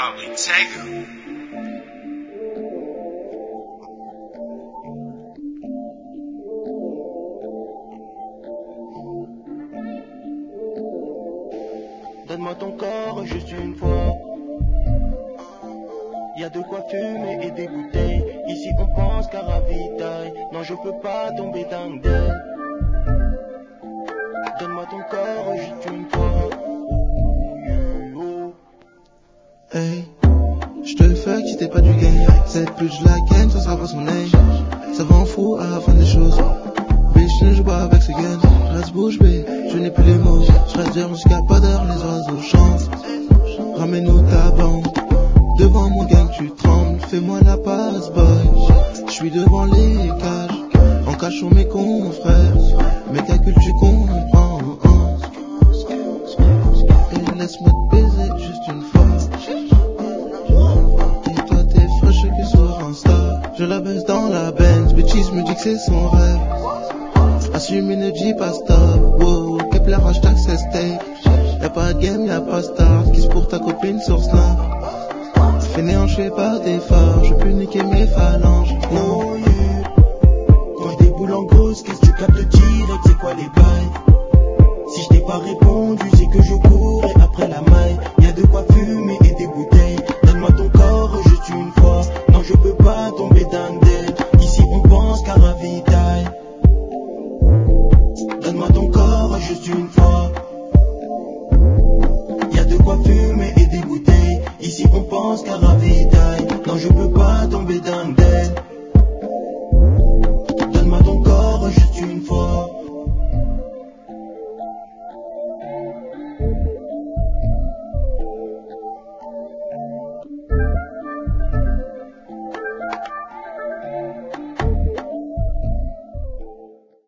probably take her. Donne-moi ton corps juste une fois. Y'a de quoi fumer et dégoûter. Ici on pense qu'à ravitaille. Non je peux pas tomber dingue d'elle. Donne-moi ton corps juste une fois. Hey, j'te le fuck si t'es pas du game. Cette pute je la ken sans savoir son name. Ça rend fou à la fin des choses. Bitch ne joue pas avec ce gun. Reste bouche bée, je n'ai plus les mots. J'reste dire jusqu'à pas d'heure, les oiseaux chantent. Ramène-nous ta bande. Devant mon gang tu trembles. Fais-moi la passe boy. J'suis devant les cages. En cachant mes confrères. Mes calculs tu comprends. Et laisse-moi te baiser juste une fois. Et toi t'es fraîche que sur Insta. Je la baisse dans la Benz. Bitches me dit que c'est son rêve. Assume ne dis pas stop. Wow, Kepler hashtag c'est steak. Y'a pas de game, y'a pas star. Kiss pour ta copine sur Snap. Fainéant, je fais pas des femmes.